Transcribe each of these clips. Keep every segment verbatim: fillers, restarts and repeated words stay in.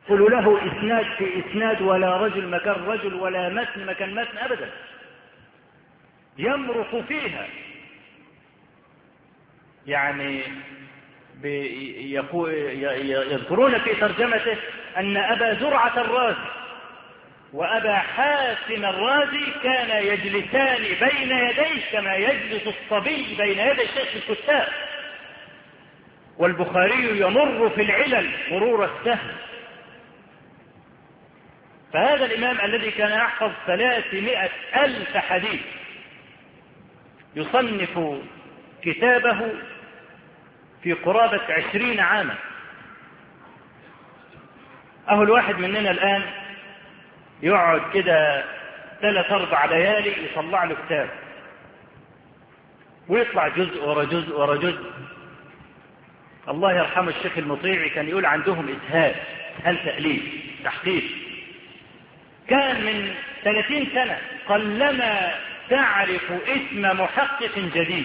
قلوا له إسناد في إسناد، ولا رجل مكان رجل، ولا متن مكان متن أبدا، يمرق فيها. يعني يذكرون في ترجمته أن أبا زرعة الرازي وأبا حاتم الرازي كان يجلسان بين يديه كما يجلس الصبي بين يدي شيخ الكتاب، والبخاري يمر في العلل مرور السهم. فهذا الإمام الذي كان يحفظ ثلاثمائة ألف حديث يصنف كتابه في قرابة عشرين عاما. أهو الواحد مننا الآن يقعد كده ثلاث أربع ليالي يطلع له كتاب، ويطلع جزء ورا جزء ورا جزء. الله يرحمه الشيخ المطيعي كان يقول عندهم إسهال، إسهال تأليف تحقيق. كان من ثلاثين سنة قلما تعرف اسم محقق جديد.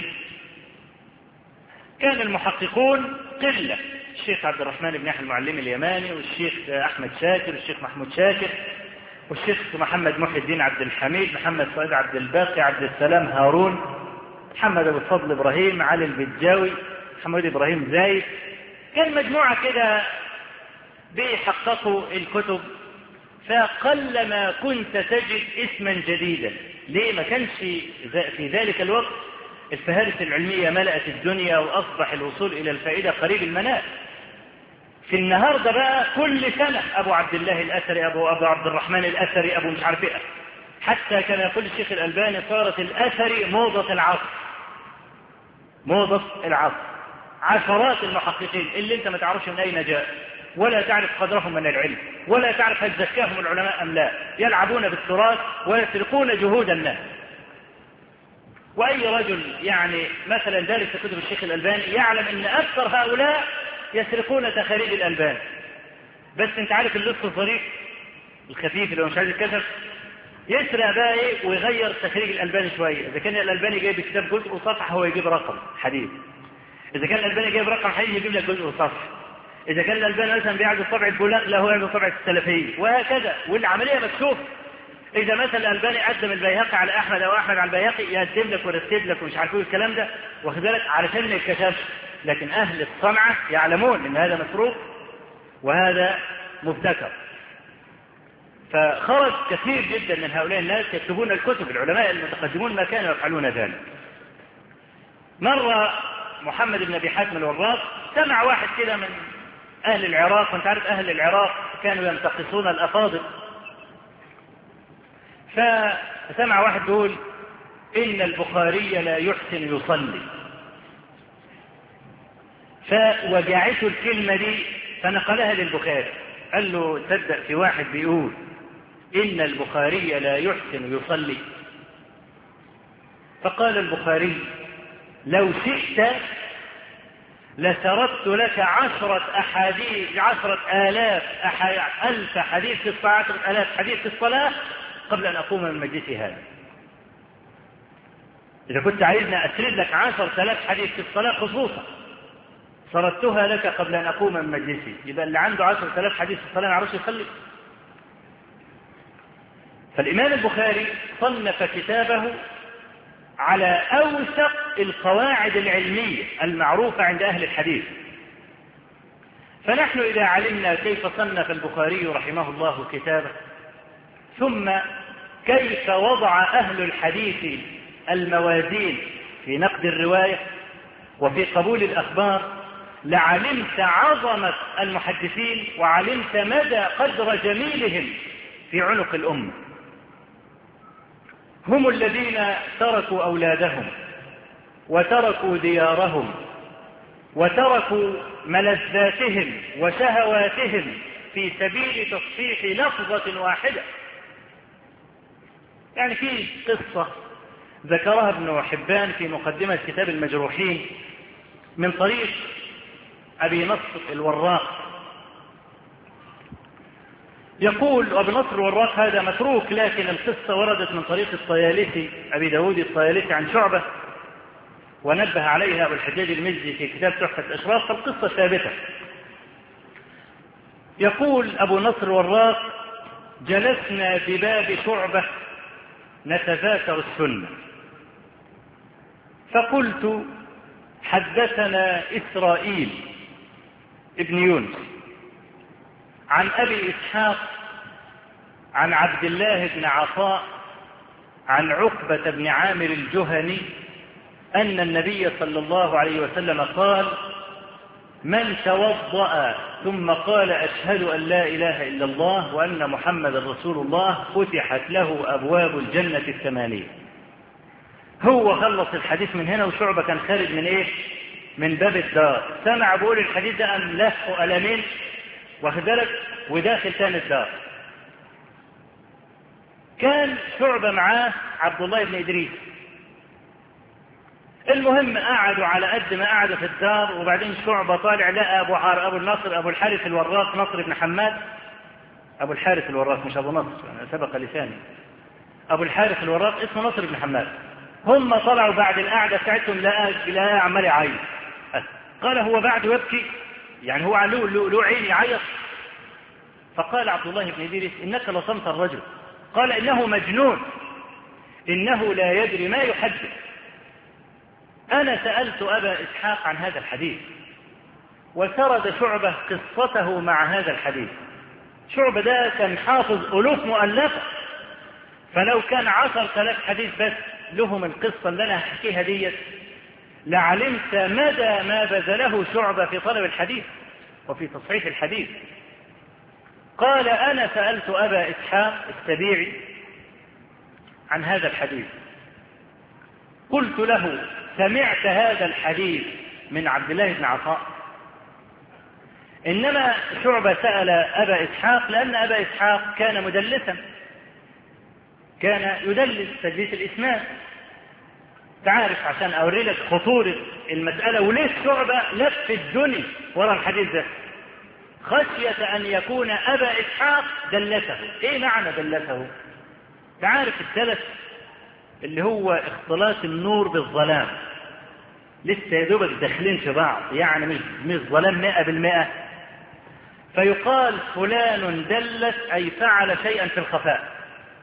كان المحققون قلة، الشيخ عبد الرحمن بن يحيى المعلمي اليماني، والشيخ أحمد شاكر، والشيخ محمود شاكر، والشيخ محمد محي الدين عبد الحميد، محمد سعيد عبد الباقي، عبد السلام هارون، محمد أبو الفضل إبراهيم، علي البجاوي، محمد إبراهيم زايد. كان مجموعة كده بيحققوا الكتب، فقلما كنت تجد اسما جديدا. ليه؟ ما كانش في ذلك الوقت الفهارس العلمية ملأت الدنيا، وأصبح الوصول إلى الفائدة قريب المنال. في النهاردة بقى كل سنة أبو عبد الله الأثري، أبو, أبو عبد الرحمن الأثري، أبو مش عارف إيه. حتى كان يقول الشيخ الألباني صارت الأثري موضة العصر، موضة العصر. عشرات المحققين اللي انت ما تعرفش من أين جاء، ولا تعرف قدرهم من العلم، ولا تعرف هل زكاهم العلماء أم لا، يلعبون بالتراث ويسرقون جهود الناس. وأي رجل يعني مثلا دارس في كتب الشيخ الألباني يعلم أن أكثر هؤلاء يسرقون تخاريج الألباني. بس أنت عارف اللص الظريف الخفيف اللي هو مش عايز يتكسر، يسرق بقى ايه ويغير تخريج الألباني شوية. إذا كان الألباني جايب كتاب جزء وصفحة هو يجيب رقم حديث، إذا كان الألباني جايب رقم حديث يجيب لك جزء وصفحة، إذا كان الألباني مثلا بيعزل طبع البولاق لا هو يعزل طبع السلفية، وهكذا. والعملية مكشوفة. إذا مثلا الألباني قدم البيهقي على أحمد أو أحمد على البيهقي يقدم لك ويرتب لك ومش عارف ايه الكلام ده، واخد بالك، علشان ما يتكشفش. لكن أهل الصنعة يعلمون أن هذا مسروق وهذا مبتكر. فخرج كثير جدا من هؤلاء الناس يكتبون الكتب. العلماء المتقدمون ما كانوا يفعلون ذلك. مرة محمد بن أبي حاتم الوراق سمع واحد كده من أهل العراق، وانت عارف أهل العراق كانوا ينتقصون الأفاضل، فسمع واحد يقول إن البخاري لا يحسن يصلي، فوجعته الكلمة دي فنقلها للبخاري. قال له تصدق في واحد بيقول إن البخاري لا يحسن يصلي؟ فقال البخاري لو شئت لسردت لك عشرة أحاديث عشرة آلاف أح... ألف حديث في الصلاة، عشرة آلاف حديث في الصلاة قبل أن أقوم من مجلسي هذا. إذا كنت عايزني أسرد لك عشرة آلاف حديث في الصلاة خصوصا سردتها لك قبل أن أقوم من مجلسي. يبقى اللي عنده عشرة آلاف حديث في الصلاة ما يعرفش يصلي. فالإمام البخاري صنف كتابه على أوثق القواعد العلمية المعروفة عند أهل الحديث. فنحن إذا علمنا كيف صنف البخاري رحمه الله كتابه، ثم كيف وضع أهل الحديث الموازين في نقد الرواية وفي قبول الأخبار، لعلمت عظمة المحدثين وعلمت مدى قدر جميلهم في عنق الأمة. هم الذين تركوا أولادهم وتركوا ديارهم وتركوا ملذاتهم وشهواتهم في سبيل تصحيح لفظة واحدة. يعني في قصة ذكرها ابن حبان في مقدمة كتاب المجروحين من طريق أبي نصر الوراق، يقول أبي نصر الوراق هذا متروك، لكن القصة وردت من طريق الطيالسي أبي داود الطيالسي عن شعبة، ونبه عليها أبو الحجاج المزي في كتاب تحفة الأشراف، فالقصة ثابتة. يقول أبو نصر الوراق: جلسنا بباب شعبة نتذاكر السنة، فقلت: حدثنا إسرائيل ابن يونس عن أبي إسحاق عن عبد الله بن عطاء عن عقبة بن عامر الجهني أن النبي صلى الله عليه وسلم قال: من توضأ ثم قال أشهد أن لا إله إلا الله وأن محمد رسول الله فتحت له أبواب الجنة الثمانية. هو خلص الحديث من هنا، وشعبة كان خارج من إيه؟ من باب الدار. سمع بقول الحديث ده أم له ألمين واخد بالك، وداخل تاني الدار. كان شعبة معاه عبد الله بن إدريس. المهم قعدوا على قد ما قعدوا في الدار، وبعدين شعبة طالع لقى أبو عار أبو النصر أبو الحارث الوراق نصر بن حماد. أبو الحارث الوراق مش أبو نصر، أنا سبق لساني. أبو الحارث الوراق اسمه نصر بن حماد. هم طلعوا بعد القعدة بتاعتهم لقى لقى عمال يعيط. قال: هو بعد يبكي؟ يعني هو له له له عين يعيط؟ فقال عبد الله بن إدريس: إنك لصمت الرجل. قال: إنه مجنون، إنه لا يدري ما يحدث. أنا سألت أبا إسحاق عن هذا الحديث، وسرد شعبة قصته مع هذا الحديث. شعبة ده كان حافظ ألوف مؤلفة، فلو كان عشر ثلاث حديث بس لهم القصة اللي أنا أحكيها ديت لعلمت مدى ما بذله شعبة في طلب الحديث وفي تصحيح الحديث. قال: أنا سألت أبا إسحاق السبيعي عن هذا الحديث، قلت له: سمعت هذا الحديث من عبد الله بن عطاء؟ إنما شعبة سأل أبا إسحاق لأن أبا إسحاق كان مدلسا، كان يدلس تدليس الإسناد. تعرف عشان أوري لك خطورة المسألة وليش شعبة لف الدنيا وراء الحديث ده، خشية أن يكون أبا إسحاق دلسه. إيه معنى دلسه؟ تعرف الدلس اللي هو اختلاط النور بالظلام، لسه يدوبك داخلين في بعض، يعني مش مش ظلام مئة بالمئة. فيقال فلان دلس أي فعل شيئا في الخفاء.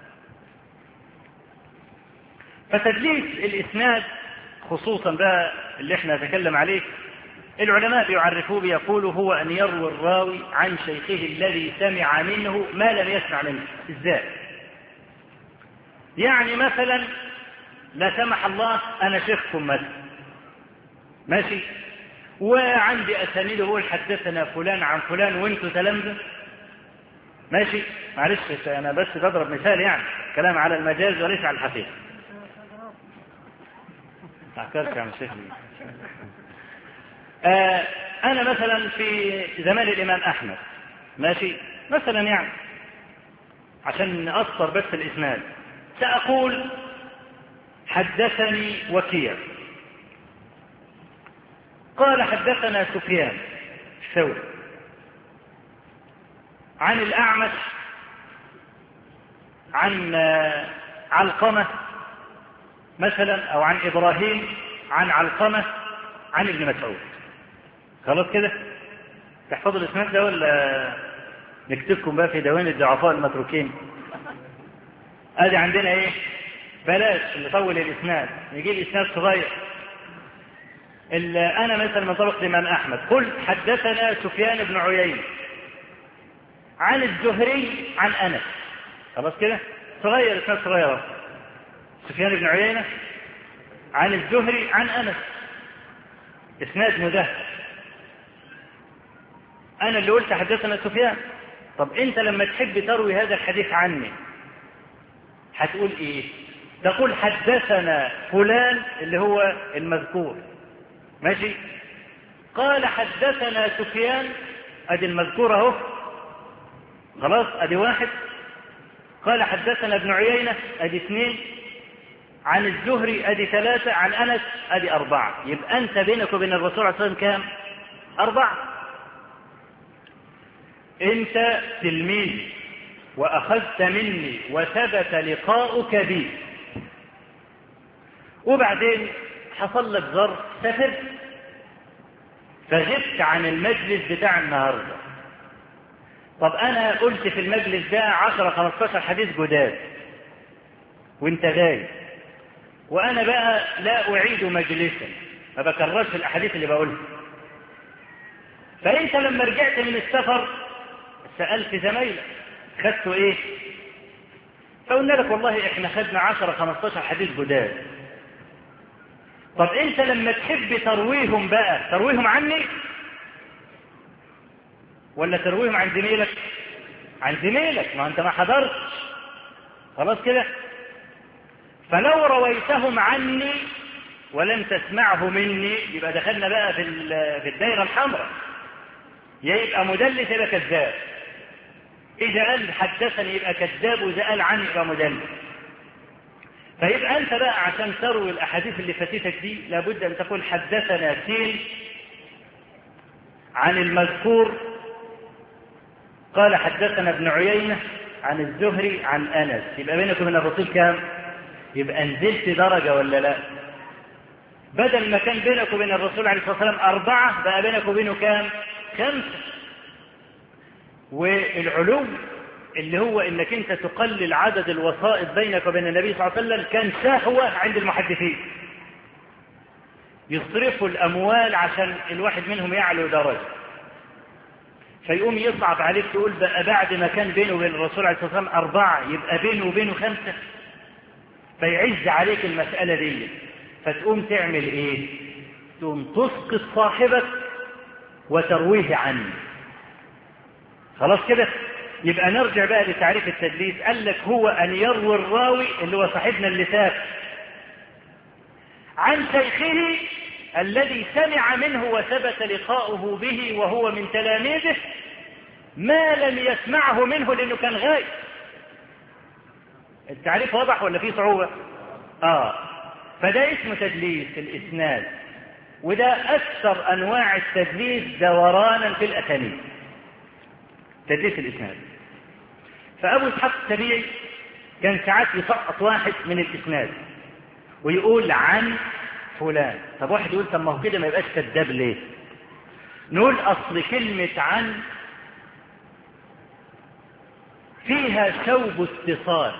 فتدليس الإسناد خصوصا بقى اللي احنا نتكلم عليه، العلماء بيعرفوه بيقولوا هو أن يروي الراوي عن شيخه الذي سمع منه ما لم يسمع منه. إزاي؟ يعني مثلا لا سمح الله أنا شيخكم مثلا، ماشي، وعندي أسانيد بقول حدثنا فلان عن فلان وانتوا تلامذة، ماشي، معلش أنا بس بضرب مثال، يعني كلام على المجاز وليس على الحقيقة. أحكرك عن الشيخ. آه أنا مثلا في زمان الإمام أحمد، ماشي، مثلا يعني عشان نأثر بس الإسناد، سأقول حدثني وكيع قال حدثنا سفيان الثوري عن الأعمش عن علقمة مثلا، أو عن إبراهيم عن علقمة عن ابن مسعود. خلاص كده تحفظوا الإسناد ده ولا نكتبكم بقى في دواوين الضعفاء المتروكين؟ ادي عندنا ايه؟ بلاش نطول الإسناد، نجيب إسناد صغير. أنا مثلا من طبق الإمام أحمد قلت حدثنا سفيان بن عيينة عن الزهري عن أنس. خلاص كده صغير، إسناد صغير. سفيان بن عيينة عن الزهري عن أنس، إسناد مدهش. أنا اللي قلت حدثنا سفيان. طب أنت لما تحب تروي هذا الحديث عني هتقول إيه؟ تقول حدثنا فلان اللي هو المذكور، ماشي، قال حدثنا سفيان، ادي المذكور اهو، خلاص ادي واحد. قال حدثنا ابن عيينة، ادي اثنين. عن الزهري ادي ثلاثة. عن انس ادي اربعة. يبقى انت بينك وبين الرسول صلى الله عليه وسلم كام؟ اربعة. انت تلميذ واخذت مني وثبت لقاؤك بي، وبعدين حصل لك ظرف سافرت فغبت عن المجلس بتاع النهارده، طب أنا قلت في المجلس ده عشرة خمستاشر حديث جداد وانت غايب، وأنا بقى لا أعيد مجلسا، ما بكررش الأحاديث اللي بقولها. فأنت لما رجعت من السفر سألت زمايلك خدتوا إيه؟ فقلنا لك والله إحنا خدنا عشرة خمستاشر حديث جداد. طب أنت لما تحب ترويهم بقى ترويهم عني ولا ترويهم عن زميلك؟ عن زميلك، ما أنت ما حضرتش، خلاص كده. فلو رويتهم عني ولم تسمعه مني يبقى دخلنا بقى في في الدائرة الحمراء، يبقى مدلس يبقى كذاب. إذا قال حدثني يبقى كذاب، وإذا قال عني يبقى مدلس. فيبقى أنت بقى عشان تروي الأحاديث اللي فاتتك دي لابد أن تقول حدثنا سين عن المذكور قال حدثنا ابن عيينة عن الزهري عن أنس، يبقى بينك وبين الرسول كام؟ يبقى نزلت درجة ولا لا؟ بدل ما كان بينك وبين الرسول عليه الصلاة والسلام أربعة بقى بينك وبينه كام؟ خمسة. والعلو اللي هو انك انت تقلل عدد الوسائط بينك وبين النبي صلى الله عليه وسلم كان شهوة عند المحدثين، يصرفوا الأموال عشان الواحد منهم يعلو درجة، فيقوم يصعب عليك تقول بقى بعد ما كان بينه وبين الرسول عليه الصلاة والسلام أربعة يبقى بينه وبينه خمسة، فيعز عليك المسألة دي. فتقوم تعمل ايه؟ تقوم تسقط صاحبك وترويه عنه. خلاص كده. يبقى نرجع بقى لتعريف التدليس. قال لك هو أن يروي الراوي اللي هو صاحبنا اللي تاب عن شيخه الذي سمع منه وثبت لقاؤه به وهو من تلاميذه ما لم يسمعه منه لأنه كان غايب. التعريف واضح ولا فيه صعوبة؟ آه فده اسمه تدليس الإسناد، وده أكثر أنواع التدليس دورانا في الأسانيد، تدليس الإسناد. فأبو إسحاق السبيعي كان ساعات يسقط واحد من الإسناد ويقول عن فلان. طب واحد يقول طب ما هو كده ما يبقاش كذاب ليه؟ نقول أصل كلمة عن فيها ثوب اتصال،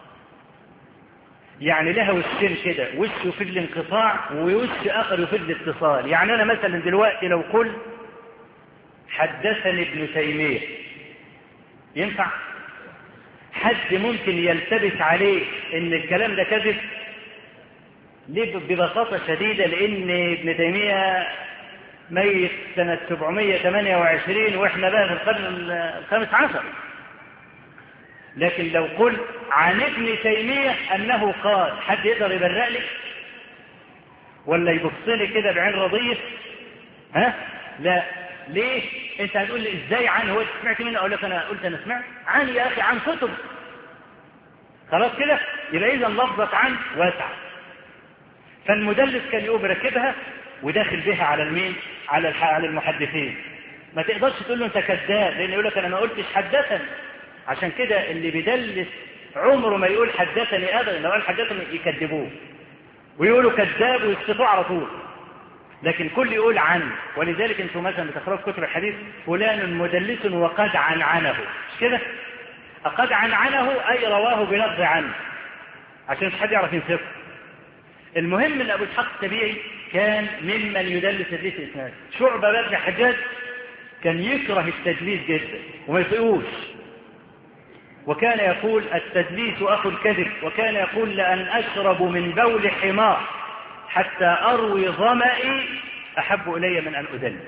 يعني لها وشين كده، وش يفيد الانقطاع ووش آخر يفيد الاتصال. يعني أنا مثلا دلوقتي لو قلت حدثني ابن تيمية ينفع؟ حد ممكن يلتبس عليه ان الكلام ده كذب؟ ليه؟ ببساطة شديدة لان ابن تيمية ميت سنة سبعمائة وثمانية وعشرين واحنا بقى في القرن الخامس عشر. لكن لو قلت عن ابن تيمية انه قال، حد يقدر يبرأ لي ولا يبص لي كده بعين رضية؟ ها؟ لا. ليه؟ انت هتقول لي ازاي عن؟ هو سمعت منه؟ اقول لك انا قلت انا سمعت عن يا اخي عن كتب. خلاص كده. يبقى اذا لفظة عن واسعة. فالمدلس كان يقوم راكبها وداخل بها على المين؟ على على المحدثين. ما تقدرش تقول له انت كذاب، لان يقول لك انا ما قلتش حدثني. عشان كده اللي بيدلس عمره ما يقول حدثني ابدا، لو قال حدثني يكذبوه ويقولوا كذاب ويسقطوه على طول. لكن كل يقول عن. ولذلك انتم مثلا بتقرأوا في كتب الحديث فلان مدلس وقد عنعنه، مش كده؟ قد عنعنه اي رواه بلفظ عنه، عشان مش حد يعرف ينسفه. المهم ان ابو اسحاق السبيعي كان ممن يدلس تدليس الاسناد. شعبة بن حجاج كان يكره التدليس جدا وما يطيقوش، وكان يقول التدليس اخو الكذب، وكان يقول لأن اشرب من بول حمار حتى أروي ظمئي أحب إلي من أن أدلس.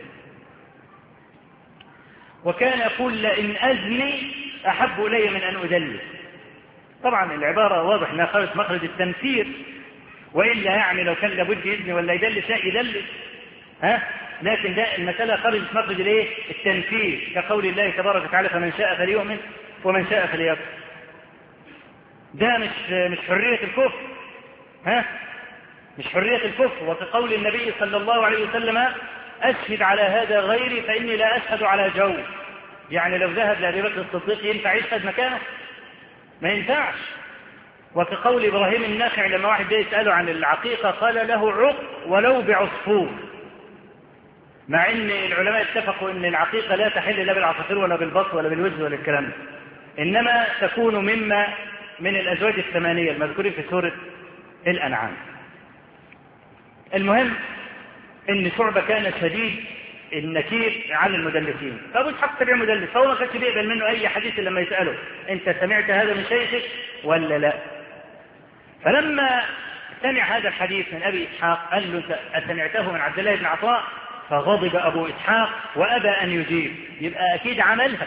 وكان يقول لئن أزني أحب إلي من أن أدلس. طبعا العبارة واضح أنها خرجت مخرج التمثيل، وإلا يعني لو كان لابد يزني ولا يدلس لا يدلس، ها؟ لكن ده المسألة خرجت مخرج الايه؟ التنفيذ، كقول الله تبارك وتعالى فمن شاء فليؤمن ومن شاء فليكفر. ده مش مش حرية الكفر، ها؟ مش حرية الكفر. وكقول النبي صلى الله عليه وسلم أشهد على هذا غيري فإني لا أشهد على جو. يعني لو ذهب لأبي بكر الصديق ينفع يشهد مكانه؟ ما ينفعش. وكقول إبراهيم الناخع لما واحد ده يسأله عن العقيقة قال له عق ولو بعصفور. مع ان العلماء اتفقوا ان العقيقة لا تحل لا بالعصافير ولا بالبط ولا بالوز ولا الكلام ده، انما تكون مما من الازواج الثمانية المذكورين في سورة الانعام. المهم ان شعبة كان شديد النكير على المدلسين، فابو اسحاق تبع مدلس، فهو ما كانش بيقبل منه اي حديث لما يساله انت سمعت هذا من شيخك ولا لا. فلما سمع هذا الحديث من ابي اسحاق قال له اسمعته من عبد الله بن عطاء؟ فغضب ابو اسحاق وابى ان يجيب، يبقى اكيد عملها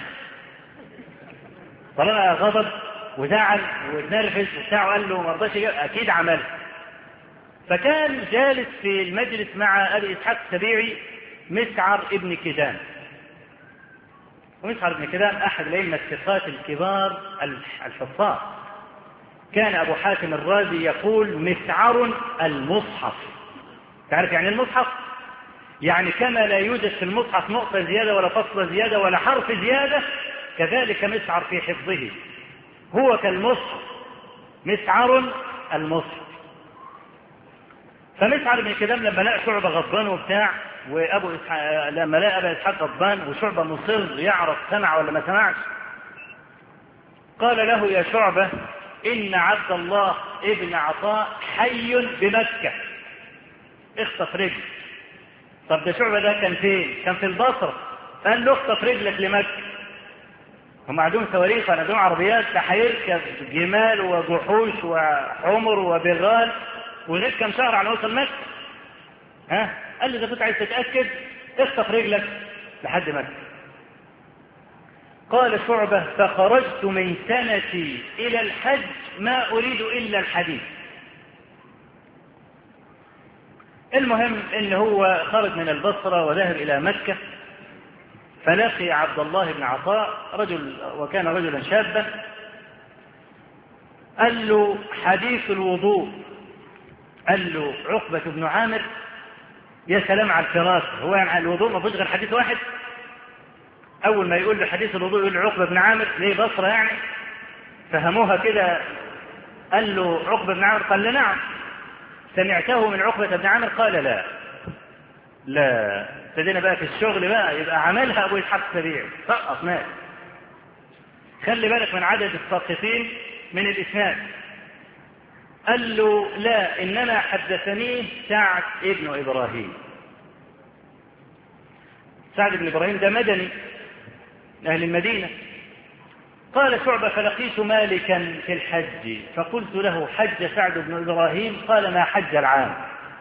طالما غضب وزعل واتنرفز وبتاع وقال له ما رضاش اكيد عملها. فكان جالس في المجلس مع ابي اسحاق السبيعي مسعر ابن كدام، ومسعر ابن كدام احد الائمه الثقات الكبار الحفاظ. كان ابو حاتم الرازي يقول مسعر المصحف. تعرف يعني المصحف؟ يعني كما لا يوجد في المصحف نقطه زياده ولا فصل زياده ولا حرف زياده، كذلك مسعر في حفظه هو كالمصحف، مسعر المصحف. فمسعر بن كدام لما لقى شعبة غضبان وبتاع، وابو إسحاق لما لقى ابو اسحاق غضبان وشعبة مصر يعرف سمع ولا ما سمعش، قال له يا شعبة ان عبد الله ابن عطاء حي بمكة، اخطف رجل. طب ده شعبة ده كان فين؟ كان في البصرة. قال له اخطف رجلك لمكة، هم عندهم صواريخ وعندهم عربيات، ده هيركب جمال وجحوش وحمر وبغال وغير كم شهر على وصل مكة. ها؟ قال لي اذا كنت عايز تتاكد اخطف رجلك لحد مكة. قال شعبة فخرجت من سنتي الى الحج ما اريد الا الحديث. المهم ان هو خرج من البصرة وذهب الى مكة، فلقي عبد الله بن عطاء رجل وكان رجلا شابا، قال له حديث الوضوء. قال له عقبة بن عامر يا سلام على الفراسة، هو يعني الوضوء ما فيش غير حديث واحد؟ اول ما يقول له حديث الوضوء يقول له عقبة بن عامر، ليه بصرة يعني؟ فهموها كده. قال له عقبة بن عامر؟ قال له نعم. سمعته من عقبة بن عامر؟ قال لا. لا ابتدينا بقى في الشغل بقى، يبقى عملها ابو اسحاق السبيعي سقط مات. خلي بالك من عدد الساقطين من الاسناد. قال له لا انما حدثنيه سعد ابن ابراهيم. سعد بن ابراهيم ده مدني اهل المدينة. قال شعبة فلقيت مالكا في الحج فقلت له حج سعد بن ابراهيم؟ قال ما حج العام.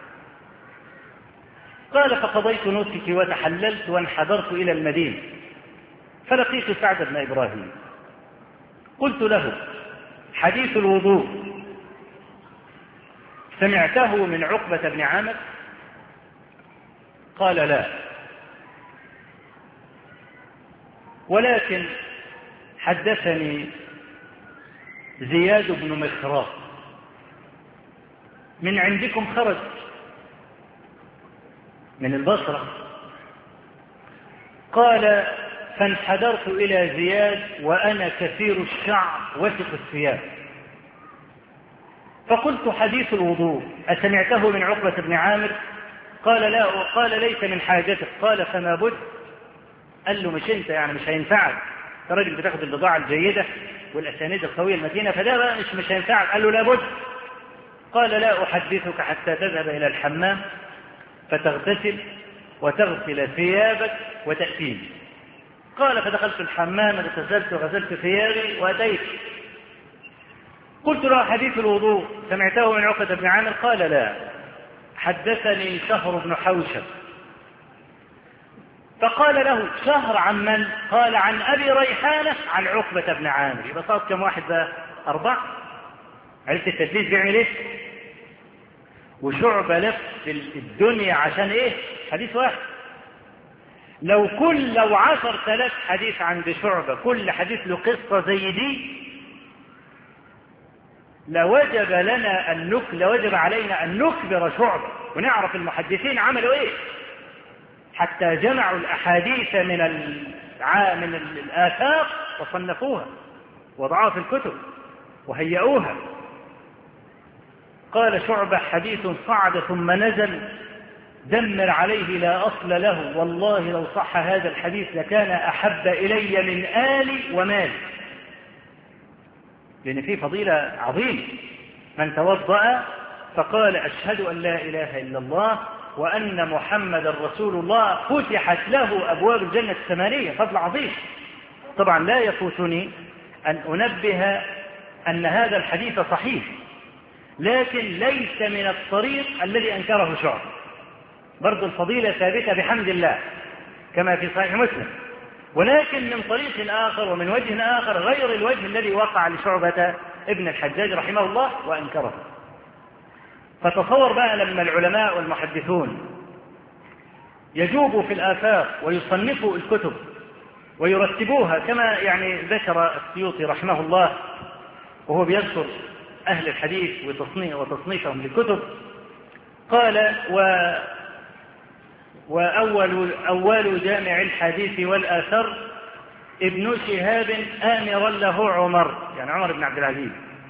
قال فقضيت نسكي وتحللت وانحدرت الى المدينة فلقيت سعد بن ابراهيم، قلت له حديث الوضوء سمعته من عقبة بن عامر؟ قال لا، ولكن حدثني زياد بن مخراق من عندكم، خرج من البصرة. قال فانحدرت إلى زياد وأنا كثير الشعر وثق الثياب، فقلت حديث الوضوء أسمعته من عقبة بن عامر؟ قال لا. قال ليس من حاجتك. قال فما بد. قال له مش انت يعني مش هينفعك، انت راجل بتاخد البضاعة الجيدة والأسانيد القوية المتينة، فده بقى مش مش هينفعك. قال له لابد. قال لا أحدثك حتى تذهب إلى الحمام فتغتسل وتغسل ثيابك وتأتيني. قال فدخلت الحمام اغتسلت وغسلت ثيابي وأتيت. قلت له حديث الوضوء سمعته من عقبة بن عامر؟ قال لا، حدثني شهر بن حوشب. فقال له شهر عن من؟ قال عن أبي ريحانة عن عقبة بن عامر. يبقى صار كم واحد بقى؟ أربعة. عرفت التدليس بيعمل ايه؟ وشعبة لف في الدنيا عشان ايه؟ حديث واحد. لو كل لو عشر ثلاث حديث عند شعبة كل حديث له قصة زي دي لوجب لنا أن نك لوجب علينا أن نكبر شعبة ونعرف المحدثين عملوا ايه حتى جمعوا الأحاديث من الع... من الآفاق وصنفوها وضعوها في الكتب وهيئوها. قال شعبة حديث صعد ثم نزل دمر عليه لا أصل له، والله لو صح هذا الحديث لكان أحب إلي من آلي ومالي. لأن فيه فضيلة عظيمة، من توضأ فقال أشهد أن لا إله إلا الله وأن محمد رسول الله فتحت له أبواب الجنة الثمانية، فضل عظيم. طبعا لا يفوتني أن أنبه أن هذا الحديث صحيح، لكن ليس من الطريق الذي أنكره شعبة. برضو الفضيلة ثابتة بحمد الله كما في صحيح مسلم، ولكن من طريق آخر ومن وجه آخر غير الوجه الذي وقع لشعبة ابن الحجاج رحمه الله وأنكره. فتصور بقى لما العلماء والمحدثون يجوبوا في الآفاق ويصنفوا الكتب ويرتبوها كما يعني ذكر السيوطي رحمه الله وهو بيذكر أهل الحديث وتصنيفهم للكتب، قال و وأول أول جامع الحديث والآثر ابن شهاب آمرا له عمر، يعني عمر بن عبد العزيز.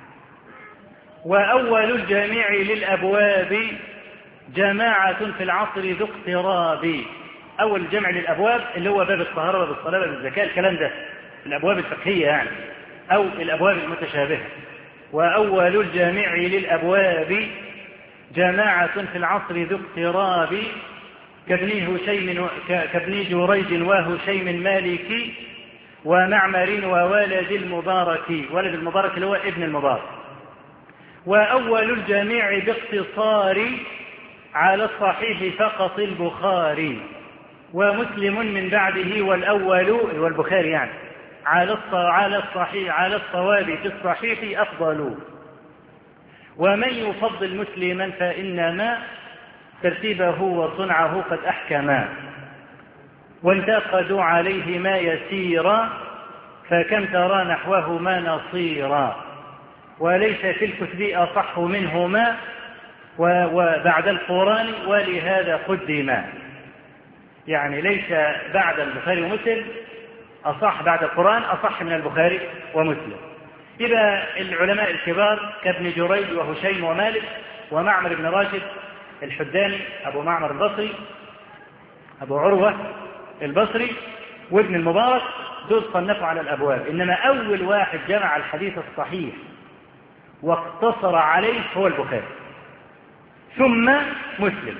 وأول الجامع للأبواب جماعة في العصر ذو اقتراب. أول الجامع للأبواب اللي هو باب الطهارة باب الصلاة باب الزكاة، الكلام ده الأبواب الفقهية يعني، أو الأبواب المتشابهة. وأول الجامع للأبواب جماعة في العصر ذو اقتراب كابن هشيم كابن جريج وهشيم مالكي ومعمر وولد المبارك، ولد المبارك اللي هو ابن المبارك. وأول الجامع باختصار على الصحيح فقط البخاري، ومسلم من بعده والأول والبخاري يعني على على الصحيح على الصواب في الصحيح أفضل. ومن يفضل مسلما فإنما ترتيبه وصنعه قد أحكما، وانتقدوا عليه ما يسيرا فكم ترى نحوه ما نصيرا، وليس في الكتب أصح منهما وبعد القرآن ولهذا قدما. يعني ليس بعد البخاري ومسلم أصح، بعد القرآن أصح من البخاري ومسلم. إذا العلماء الكبار كابن جريج وهشيم ومالك ومعمر بن راشد الحداني أبو معمر البصري أبو عروة البصري وابن المبارك، دول صنفوا على الأبواب. إنما أول واحد جمع الحديث الصحيح واقتصر عليه هو البخاري ثم مسلم.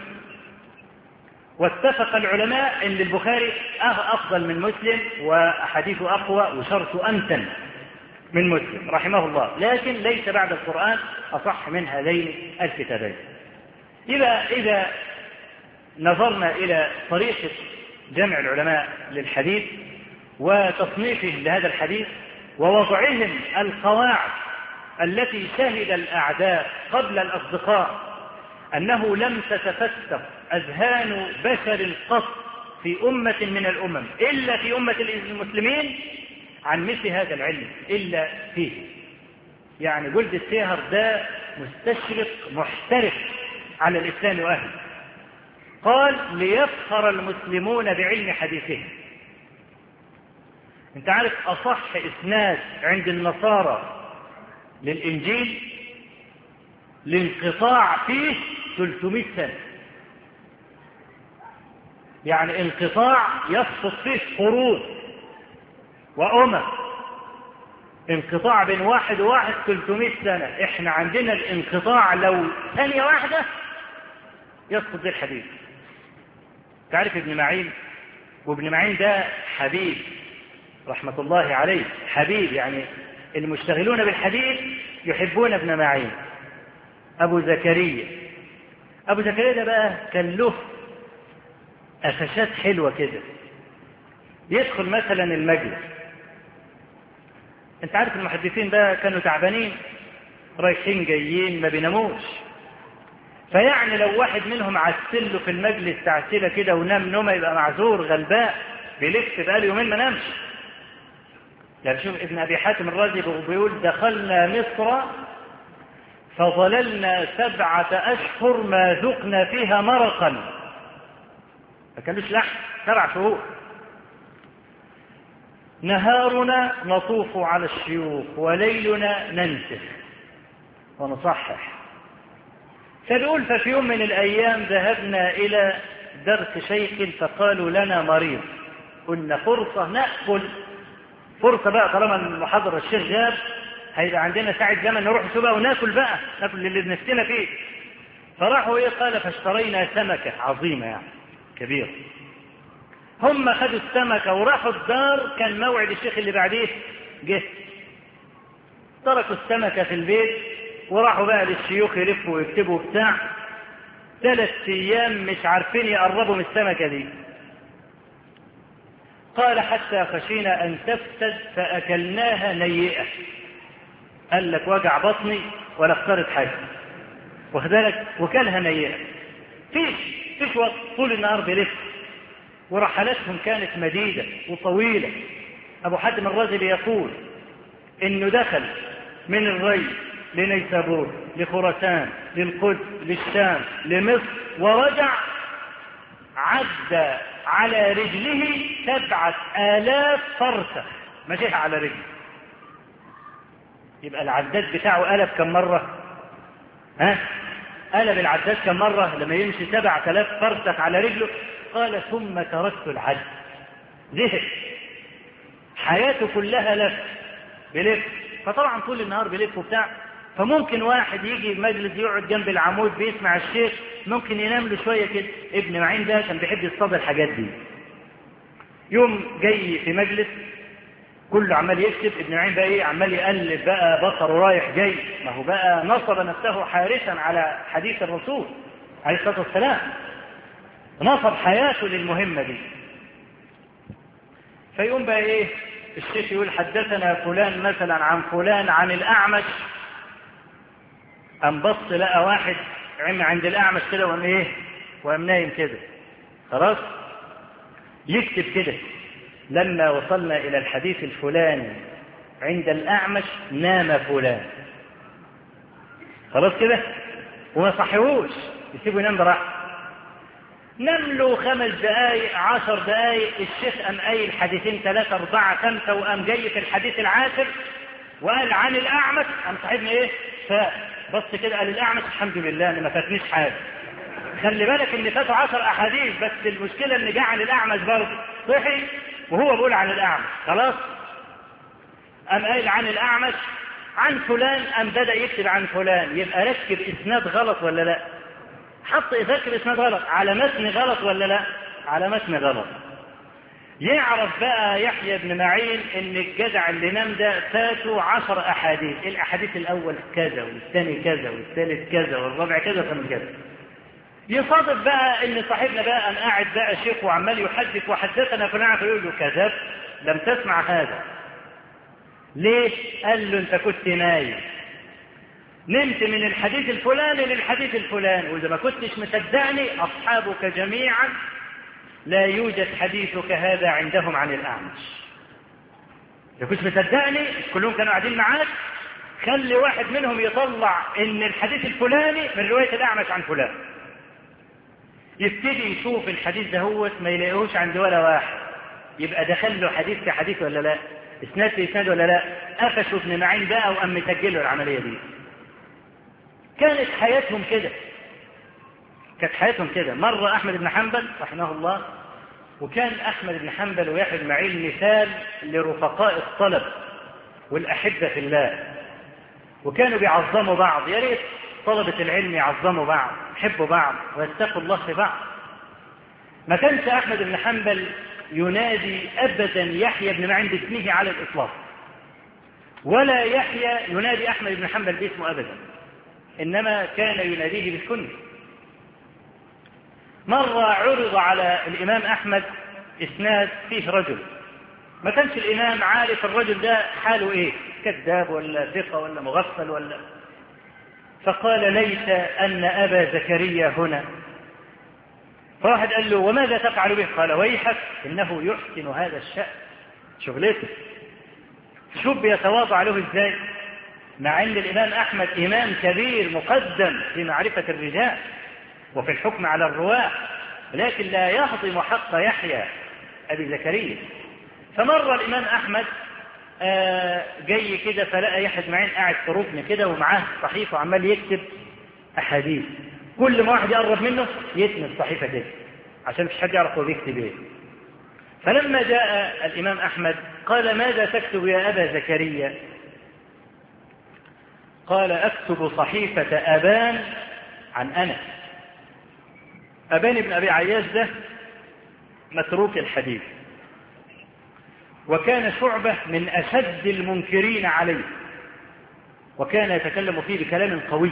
واتفق العلماء أن البخاري أفضل من مسلم وأحاديثه أقوى وشرط أمتن من مسلم رحمه الله، لكن ليس بعد القرآن أصح من هذين الكتابين. إذا إذا نظرنا إلى طريقة جمع العلماء للحديث وتصنيفه لهذا الحديث ووضعهم القواعد التي شهد الأعداء قبل الأصدقاء أنه لم تتفتق أذهان بشر قط في أمة من الأمم إلا في أمة المسلمين عن مثل هذا العلم إلا فيه. يعني جلد السيهر ده مستشرق محترف على الإسلام وأهله. قال ليفخر المسلمون بعلم حديثهم. انت عارف أصح إسناد عند النصارى للإنجيل الانقطاع فيه ثلاثمائة سنة، يعني انقطاع يسقط فيه قرون وأمم، انقطاع بين واحد وواحد ثلاثمائة سنة. احنا عندنا الانقطاع لو ثانية واحدة يسقط ذي الحديث. تعرف ابن معين، وابن معين ده حبيب رحمة الله عليه، حبيب يعني المشتغلون بالحديث يحبون ابن معين. أبو زكريا أبو زكريا ده بقى كان له قفشات حلوة كده. يدخل مثلا المجلس، انت عارف المحدثين بقى كانوا تعبانين رايحين جايين ما بيناموش، فيعني لو واحد منهم عسله في المجلس تعسله كده ونام نومه يبقى معذور غلباء بيلف بقاله يومين ما نامش. يعني شوف ابن أبي حاتم الرازي بيقول دخلنا مصر فظللنا سبعة أشهر ما ذقنا فيها مرقا، ما كانوش لحم سبع شهور. نهارنا نطوف على الشيوخ وليلنا ننسخ ونصحح. فبيقول ففي يوم من الأيام ذهبنا إلى درس شيخ فقالوا لنا مريض، قلنا فرصة نأكل، فرصة بقى طالما المحاضرة الشيخ جاب هيبقى عندنا ساعة زمن نروح نشوف بقى وناكل بقى، ناكل اللي بنفسنا فيه. فراحوا إيه قال فاشترينا سمكة عظيمة يعني كبيرة. هم خدوا السمكة وراحوا الدار، كان موعد الشيخ اللي بعديه جه، تركوا السمكة في البيت وراحوا بقى للشيوخ يلفوا ويكتبوا بتاع. ثلاث أيام مش عارفين يقربوا من السمكة دي. قال حتى خشينا أن تفسد فأكلناها نيئة. قال لك وجع بطني ولا اختارت حاجة، وخذلك وكلها نيئة. فيش فيش وقت، طول النهار بلف، ورحلاتهم كانت مديدة وطويلة. أبو حاتم الرازي يقول إنه دخل من الري لنيسابور لخراسان للقدس للشام لمصر ورجع عد على رجله سبعة آلاف فرسخ مشيها على رجله. يبقى العداد بتاعه قلب كم مرة؟ ها؟ قلب العداد كم مرة لما يمشي سبعة آلاف فرسخ على رجله؟ قال ثم تركت العد. زهق، حياته كلها لف بلف، فطبعا طول النهار بلف وبتاع. فممكن واحد يجي مجلس يقعد جنب العمود بيسمع الشيخ، ممكن ينام له شوية كده. ابن معين ده كان بيحب يصطاد الحاجات دي. يوم جاي في مجلس كله عمال يكتب، ابن معين بقى ايه عمال يقلب بقى بصره رايح جاي، ما هو بقى نصب نفسه حارسا على حديث الرسول عليه الصلاة والسلام، نصب حياته للمهمة دي. فيقوم بقى ايه الشيخ يقول حدثنا فلان مثلا عن فلان عن الأعمش، قام بص لقى واحد عند الأعمش كده وقام ايه وقام نايم كده، خلاص يكتب كده لما وصلنا إلى الحديث الفلاني عند الأعمش نام فلان، خلاص كده، وما صحيهوش يسيبه ينام براحته. نام له خمس دقايق عشر دقايق، الشيخ قام قايل حديثين ثلاثة أربعة خمسة، وقام جاي في الحديث العاشر وقال عن الأعمش، قام صاحبنا إيه فبص كده قال الأعمش الحمد لله أنا ما فاتنيش حاجة. خلي بالك إن فاتوا عشر أحاديث، بس المشكلة إن جاء عن الأعمش برضه صحي وهو بيقول عن الأعمش، خلاص. قام قايل عن الأعمش عن فلان، قام بدأ يكتب عن فلان، يبقى ركب إسناد غلط ولا لا؟ حط يذكر اسناد غلط على متن غلط ولا لا؟ على متن غلط. يعرف بقى يحيى بن معين ان الجدع اللي نام ده فاتوا عشر احاديث، الاحاديث الاول كذا والثاني كذا والثالث كذا والرابع كذا وثامن كذا. يصادف بقى ان صاحبنا بقى قام قاعد بقى شيخ وعمال يحدث وحدثنا فلان، فيقول له كذب لم تسمع هذا. ليه؟ قال له انت كنت نايم، نمت من الحديث الفلاني للحديث الفلاني، وإذا ما كنتش مصدقني أصحابك جميعا لا يوجد حديثك هذا عندهم عن الأعمش. إذا كنت مصدقني كلهم كانوا قاعدين معاك، خلي واحد منهم يطلع إن الحديث الفلاني من رواية الأعمش عن فلان، يبتدي يشوف الحديث ده هو ما يلاقيهوش عند ولا واحد، يبقى دخل له حديث كحديث ولا لا، اسناد في اسناد ولا لا. قفشوا ابن معين بقى وقام مسجله العملية دي. كانت حياتهم كده، كانت حياتهم كده. مرة أحمد بن حنبل رحمه الله، وكان أحمد بن حنبل ويحيى بن معين مثال لرفقاء الطلب والأحبة في الله، وكانوا بيعظموا بعض. يا ريت طلبة العلم يعظموا بعض، يحبوا بعض ويتقوا الله في بعض. ما كانش أحمد بن حنبل ينادي أبدا يحيى بن معين باسمه على الإطلاق، ولا يحيى ينادي أحمد بن حنبل باسمه أبدا، إنما كان يناديه بالكنية. مرة عرض على الإمام أحمد إسناد فيه رجل، ما كانش الإمام عارف الرجل ده حاله إيه، كذاب ولا ثقة ولا مغفل ولا، فقال ليس أن أبا زكريا هنا. فواحد قال له وماذا تفعل به؟ قال ويحك إنه يحسن هذا الشأن، شغلته. شوف بيتواضع له إزاي، مع أن الإمام أحمد إمام كبير مقدم في معرفة الرجال وفي الحكم على الرواة، لكن لا يهضم حق يحيى أبي زكريا. فمر الإمام أحمد آه جاي كده فلقى يحيى بن معين قاعد في ركن كده ومعاه صحيفة وعمال يكتب أحاديث، كل ما واحد يقرب منه يتني الصحيفة كده عشان مش حد يعرف هو بيكتب ايه. فلما جاء الإمام أحمد قال ماذا تكتب يا أبا زكريا؟ قال أكتب صحيفة أبان عن أنس. أبان بن أبي عياش ده متروك الحديث، وكان شعبة من أشد المنكرين عليه، وكان يتكلم فيه بكلام قوي.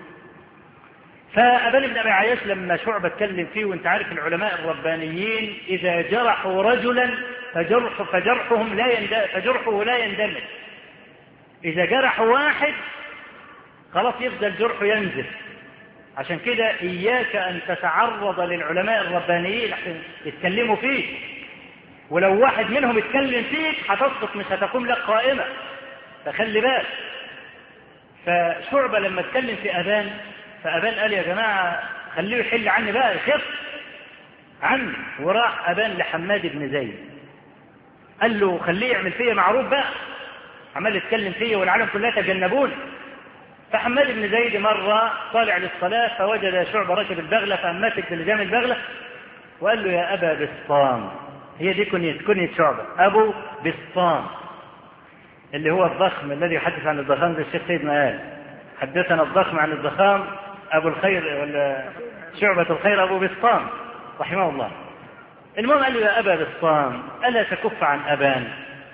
فأبان بن أبي عياش لما شعبة اتكلم فيه، وانت عارف العلماء الربانيين إذا جرحوا رجلا فجرح فجرحهم لا يندمج فجرحه لا يندمج. إذا جرحوا واحد خلاص يفضل جرحه ينزل. عشان كده إياك أن تتعرض للعلماء الربانيين عشان يتكلموا فيه، ولو واحد منهم يتكلم فيك هتسقط مش هتقوم لك قائمة، فخلي بالك. فشعبة لما اتكلم في أبان، فأبان قال يا جماعة خليه يحل عني بقى، يخف عني. وراح أبان لحماد بن زيد قال له خليه يعمل فيا معروف بقى، عمال يتكلم فيا والعالم كلها تجنبوني. فحماد بن زيد مرة طالع للصلاة فوجد شعبة راكب البغلة، فأمسك بلجام البغلة وقال له يا أبا بسطام، هي دي كنية كنية شعبة، أبو بسطام، اللي هو الضخم الذي يحدث عن الضخام زي الشيخ سيدنا قال حدثنا الضخم عن الضخام أبو الخير ولا شعبة الخير أبو بسطام رحمه الله. المهم قال له يا أبا بسطام ألا تكف عن أبان؟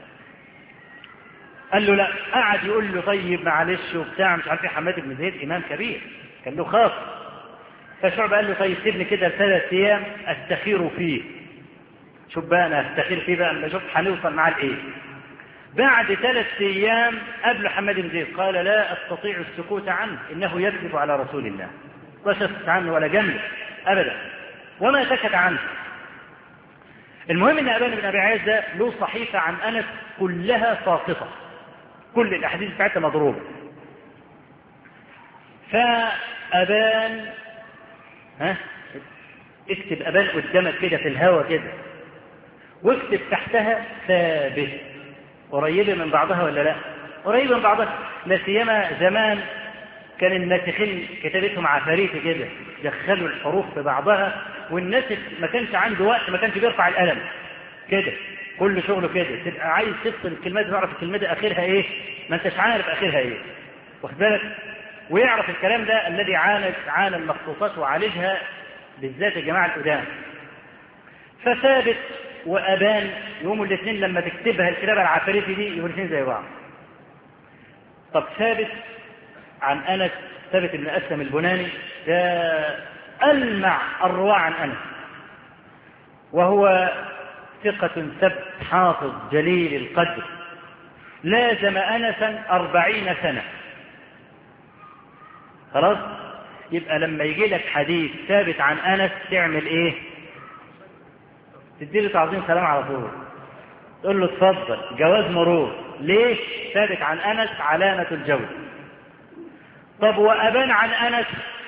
قال له لا. قعد يقول له طيب معلش وبتاع مش عارف ايه. حماد بن زيد إمام كبير كان له خاص. فشعبة قال له طيب سيبني كده ثلاث أيام أستخير فيه. شوف بقى أنا أستخير فيه بقى أما شوف هنوصل معاه لإيه. بعد ثلاث أيام قبل حماد بن زيد قال لا أستطيع السكوت عنه إنه يكذب على رسول الله، لا سكت عنه ولا جمل أبدا، وما سكت عنه. المهم أن أبان بن أبي عياش ده له صحيفة عن أنس كلها ساقطة، كل الأحاديث بتاعتها مضروبة. فأبان ها اكتب أبان قدامك كده في الهواء كده، واكتب تحتها ثابت. قريبة من بعضها ولا لا؟ قريبة من بعضها. لا سيما زمان كان الناسخين كتابتهم عفاريت كده، دخلوا الحروف في بعضها، والناسخ ما كانش عنده وقت، ما كانش بيرفع القلم كده، كل شغله كده. تبقى عايز تفصل الكلمات تعرف الكلمة دي اخرها ايه، ما انتش عارف اخرها ايه، واخد بالك؟ ويعرف الكلام ده الذي عانت عانى المخطوطات وعالجها بالذات الجماعة القدام. فثابت وأبان يوم الاثنين لما تكتبها الكتابة العفاريتي دي يوم الاثنين زي بعض. طب ثابت عن أنس، ثابت بن أسلم البناني ده ألمع الرواة عن أنس، وهو ثقة ثبت حافظ جليل القدر، لازم أنسا أربعين سنة. خلاص يبقى لما يجي لك حديث ثابت عن أنس تعمل إيه؟ تديله تعظيم سلام على طول، تقول له اتفضل جواز مرور. ليه؟ ثابت عن أنس علامة الجوز. طب وأبان عن أنس،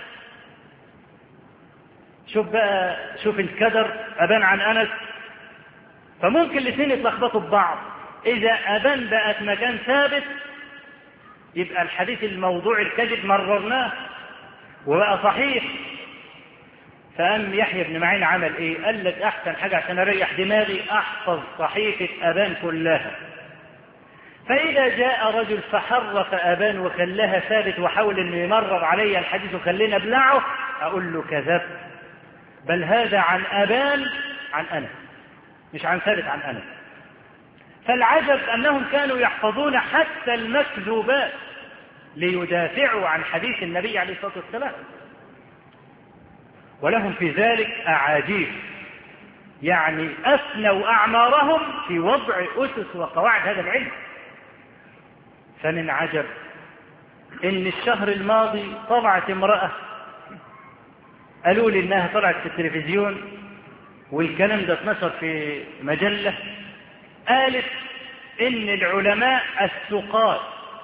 شوف بقى شوف الكدر، أبان عن أنس. فممكن الاثنين يتلخبطوا ببعض. إذا أبان بقت مكان ثابت يبقى الحديث الموضوع الكذب مررناه وبقى صحيح. فقام يحيى بن معين عمل ايه؟ قال لك احسن حاجة عشان اريح دماغي احفظ صحيفة ابان كلها. فاذا جاء رجل فحرف ابان وخلاها ثابت وحاول انه يمرر علي الحديث وخلينا ابلعه، اقول له كذبت، بل هذا عن ابان عن انس مش عن ثابت عن انس. فالعجب انهم كانوا يحفظون حتى المكذوبات ليدافعوا عن حديث النبي عليه الصلاة والسلام، ولهم في ذلك أعاجيب، يعني أفنوا أعمارهم في وضع أسس وقواعد هذا العلم. فمن عجب إن الشهر الماضي طلعت امرأة، قالوا لي إنها طلعت في التلفزيون والكلام ده اتنشر في مجلة، قالت إن العلماء السقاط،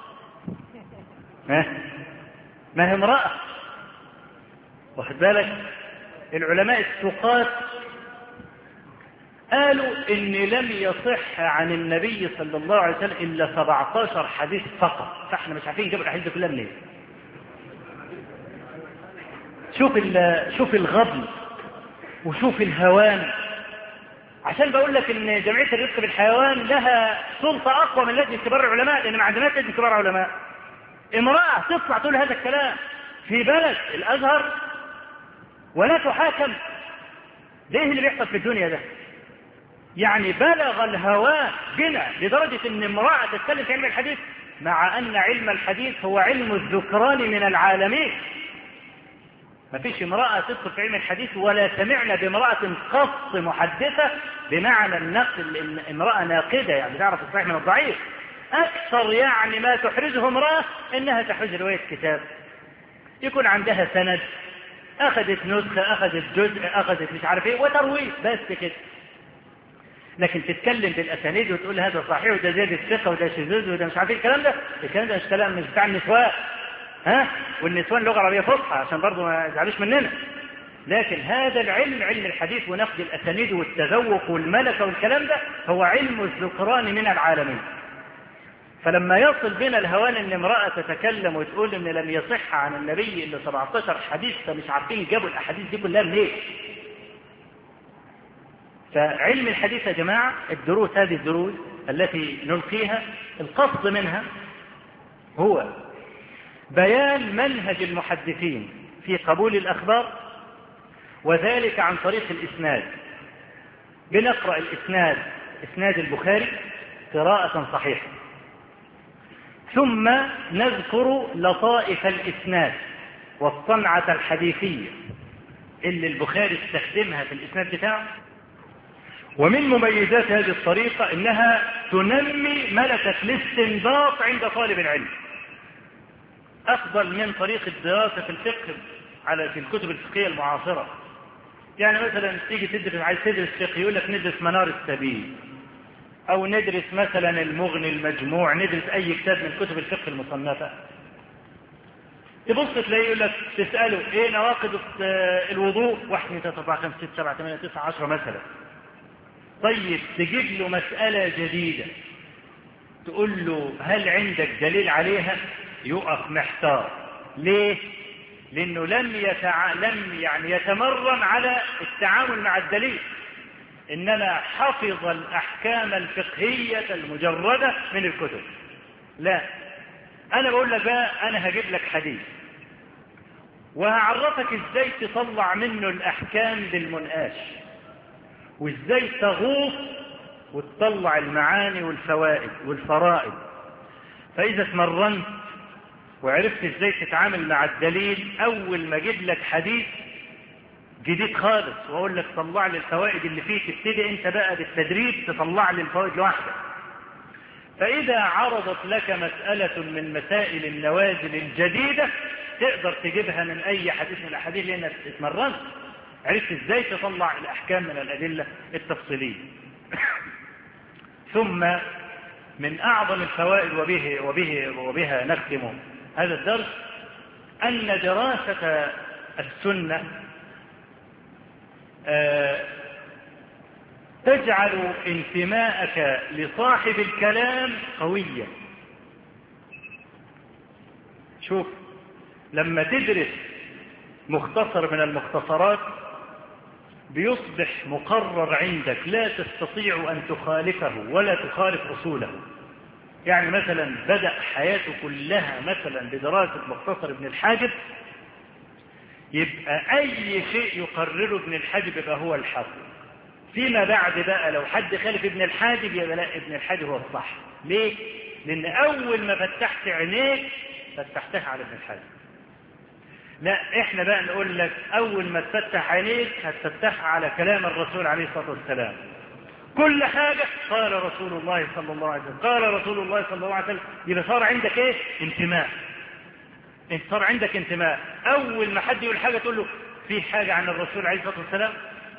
ما هي امرأة واخد بالك، العلماء السقاط قالوا إن لم يصح عن النبي صلى الله عليه وسلم إلا سبعة عشر حديث فقط. فاحنا مش عارفين نجيب الأحاديث كلها منين. شوف شوف الغضب وشوف الهوان. عشان بقول لك ان جمعية الرفق بالحيوان لها سلطة اقوى من لجنة كبار العلماء، لان ما عندناش لجنة كبار علماء. امرأة تطلع تقول هذا الكلام في بلد الازهر ولا تحاكم؟ ليه اللي بيحصل في الدنيا ده؟ يعني بلغ الهوان بنا لدرجة ان امرأة تتكلم في علم الحديث، مع ان علم الحديث هو علم الذكران من العالمين. ما فيش امرأة تدخل في علم الحديث، ولا سمعنا بامرأة قص محدثة بمعنى النقل، امرأة ناقدة يعني تعرف الصحيح من الضعيف. اكثر يعني ما تحرزه امرأة انها تحرز رواية كتاب، يكون عندها سند، اخذت نسخة، اخذت جزء، اخذت مش عارف ايه وترويه بس كده. لكن تتكلم بالاسانيد وتقول هذا صحيح وده زيادة ثقة وده شذوذ وده مش عارف ايه الكلام ده، الكلام ده مش كلام، مش بتاع النسوان، ها؟ والنسوان لغة عربية فصحى عشان برضو ما يزعلوش مننا. لكن هذا العلم، علم الحديث ونقد الاسانيد والتذوق والملكة والكلام ده، هو علم الذكران من العالمين. فلما يصل بنا الهوان ان امرأة تتكلم وتقول ان لم يصح عن النبي الا سبعتاشر حديث، فمش عارفين جابوا الاحاديث دي كلها منين. فعلم الحديث يا جماعة، الدروس هذه الدروس التي نلقيها القصد منها هو بيان منهج المحدثين في قبول الأخبار، وذلك عن طريق الإسناد. بنقرأ الإسناد، إسناد البخاري قراءة صحيحة، ثم نذكر لطائف الإسناد والصنعة الحديثية اللي البخاري استخدمها في الإسناد بتاعه. ومن مميزات هذه الطريقة إنها تنمي ملكة الاستنباط عند طالب العلم، أفضل من طريق الدراسة في الفقه على في الكتب الفقهية المعاصرة. يعني مثلا تيجي تدرس، عايز تدرس فقه، يقول لك ندرس منار السبيل، أو ندرس مثلا المغني المجموع، ندرس أي كتاب من كتب الفقه المصنفة. تبص تلاقيه يقول لك، تسأله إيه نواقض الوضوء؟ واحد اثنين ثلاثة أربعة خمسة ستة سبعة ثمانية تسعة عشرة مثلا. طيب تجيب له مسألة جديدة تقول له هل عندك دليل عليها؟ يقف محتار. ليه؟ لأنه لم يتع... لم يعني يتمرن على التعامل مع الدليل، إنما حفظ الأحكام الفقهية المجردة من الكتب. لا، أنا بقول لك بقى، أنا هجيب لك حديث وهعرفك إزاي تطلع منه الأحكام بالمنقاش، وإزاي تغوص وتطلع المعاني والفوائد والفرائد. فإذا اتمرنت وعرفت إزاي تتعامل مع الدليل، أول ما أجيب لك حديث جديد خالص وأقول لك طلع لي الفوائد اللي فيه، تبتدي أنت بقى بالتدريب تطلع لي الفوائد لوحدك. فإذا عرضت لك مسألة من مسائل النوازل الجديدة تقدر تجيبها من أي حديث من الأحاديث، لأنك اتمرنت، عرفت إزاي تطلع الأحكام من الأدلة التفصيلية. ثم من أعظم الفوائد، وبه وبه وبها نختم هذا الدرس، أن دراسة السنة تجعل انتماءك لصاحب الكلام قويا. شوف، لما تدرس مختصر من المختصرات بيصبح مقرر عندك، لا تستطيع أن تخالفه ولا تخالف أصوله. يعني مثلا بدأ حياته كلها مثلا بدراسة مختصر ابن الحاجب، يبقى أي شيء يقرره ابن الحاجب يبقى هو الحق. فيما بعد بقى لو حد خالف ابن الحاجب يبقى لا، ابن الحاجب هو الصح. ليه؟ لأن أول ما فتحت عينيك فتحتها على ابن الحاجب. لا، احنا بقى نقول لك أول ما تفتح عينيك هتفتحها على كلام الرسول عليه الصلاة والسلام. كل حاجة قال رسول الله صلى الله عليه وسلم، قال رسول الله صلى الله عليه وسلم، يبقى صار عندك ايه؟ انتماء. انت صار عندك انتماء. أول ما حد يقول حاجة تقول له في حاجة عن الرسول عليه الصلاة والسلام.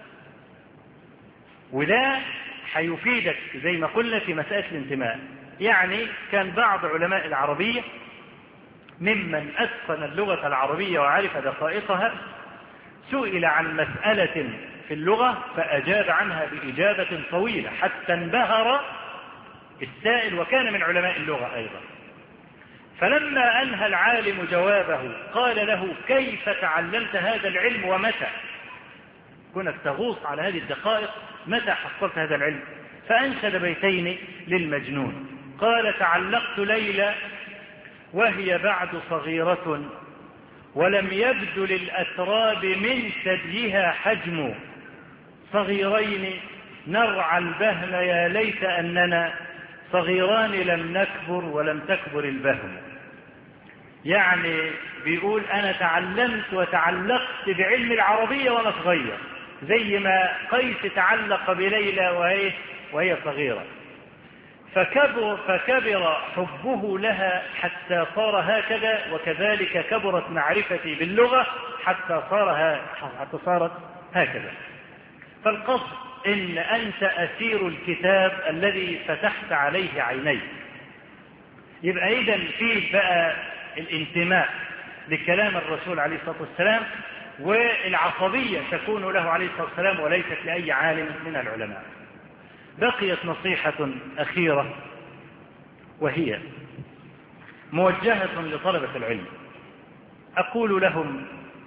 وده هيفيدك زي ما قلنا في مسألة الانتماء. يعني كان بعض علماء العربية ممن أتقن اللغة العربية وعرف دقائقها سئل عن مسألة في اللغة فأجاب عنها بإجابة طويلة حتى انبهر السائل، وكان من علماء اللغة أيضا. فلما أنهى العالم جوابه قال له: كيف تعلمت هذا العلم ومتى؟ كنت تغوص على هذه الدقائق، متى حصلت هذا العلم؟ فأنشد بيتين للمجنون، قال: تعلقت ليلى وهي بعد صغيرة، ولم يبد للأتراب من ثديها حجم، صغيرين نرعى البهم يا ليت أننا صغيران لم نكبر ولم تكبر البهم. يعني بيقول أنا تعلمت وتعلقت بعلم العربية وأنا صغير، زي ما قيس تعلق بليلى وهي, وهي صغيرة، فكبر, فكبر حبه لها حتى صار هكذا، وكذلك كبرت معرفتي باللغة حتى, صار حتى صارت هكذا. فالقصد إن أنت أسير الكتاب الذي فتحت عليه عينيك. يبقى إذن فيه بقى الانتماء لكلام الرسول عليه الصلاة والسلام، والعصبية تكون له عليه الصلاة والسلام وليست لأي عالم من العلماء. بقيت نصيحة أخيرة، وهي موجهة لطلبة العلم. أقول لهم: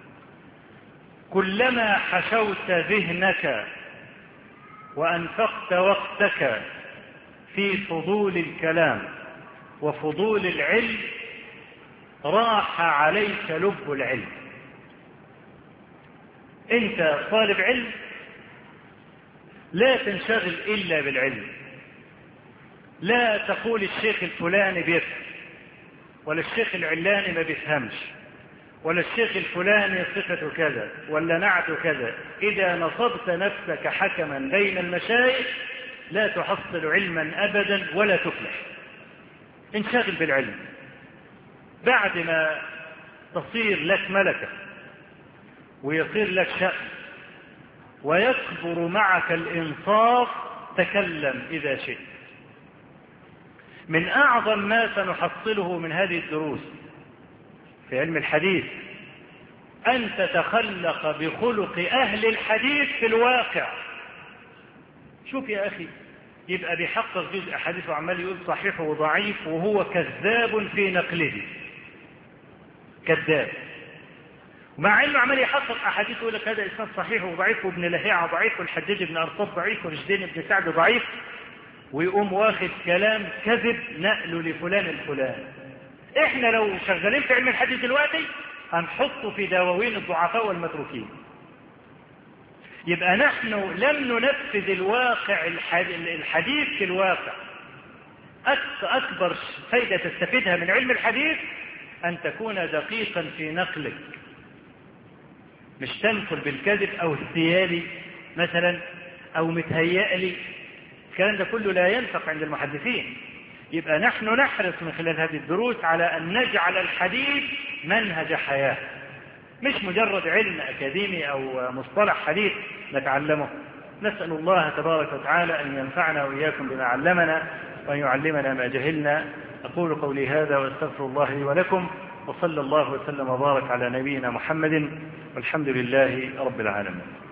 كلما حشوت ذهنك وأنفقت وقتك في فضول الكلام وفضول العلم، راح عليك لب العلم. أنت طالب علم، لا تنشغل إلا بالعلم. لا تقول الشيخ الفلاني بيفهم، ولا الشيخ العلاني ما بيفهمش، ولا الشيخ الفلاني صفته كذا ولا نعته كذا. إذا نصبت نفسك حكما بين المشايخ لا تحصل علما أبدا ولا تفلح. انشغل بالعلم. بعد ما تصير لك ملكة ويصير لك شأن ويكبر معك الإنصاف، تكلم إذا شئت. من أعظم ما سنحصله من هذه الدروس في علم الحديث أن تتخلق بخلق أهل الحديث في الواقع. شوف يا أخي، يبقى بيحقق جزء حديث وعمال يقول صحيح وضعيف وهو كذاب في نقله، كذاب، مع انه عمال يحقق احاديث يقول لك هذا اسناد صحيح وضعيف، وابن لهيعة ضعيف، والحجاج بن ارطب ضعيف، ورشدين بن سعد ضعيف، ويقوم واخد كلام كذب نقله لفلان الفلان. احنا لو شغالين في علم الحديث دلوقتي هنحطه في دواوين الضعفاء والمتروكين. يبقى نحن لم ننفذ الواقع الحديث في الواقع. أكبر فائدة تستفيدها من علم الحديث أن تكون دقيقا في نقلك، مش تنقل بالكذب أو استيالي مثلا أو متهيألي. الكلام ده كله لا ينفق عند المحدثين. يبقى نحن نحرص من خلال هذه الدروس على أن نجعل الحديث منهج حياة، مش مجرد علم أكاديمي أو مصطلح حديث نتعلمه. نسأل الله تبارك وتعالى أن ينفعنا وإياكم بما علمنا وأن يعلمنا ما جهلنا. أقول قولي هذا وأستغفر الله لي ولكم، وصلى الله وسلم وبارك على نبينا محمد، والحمد لله رب العالمين.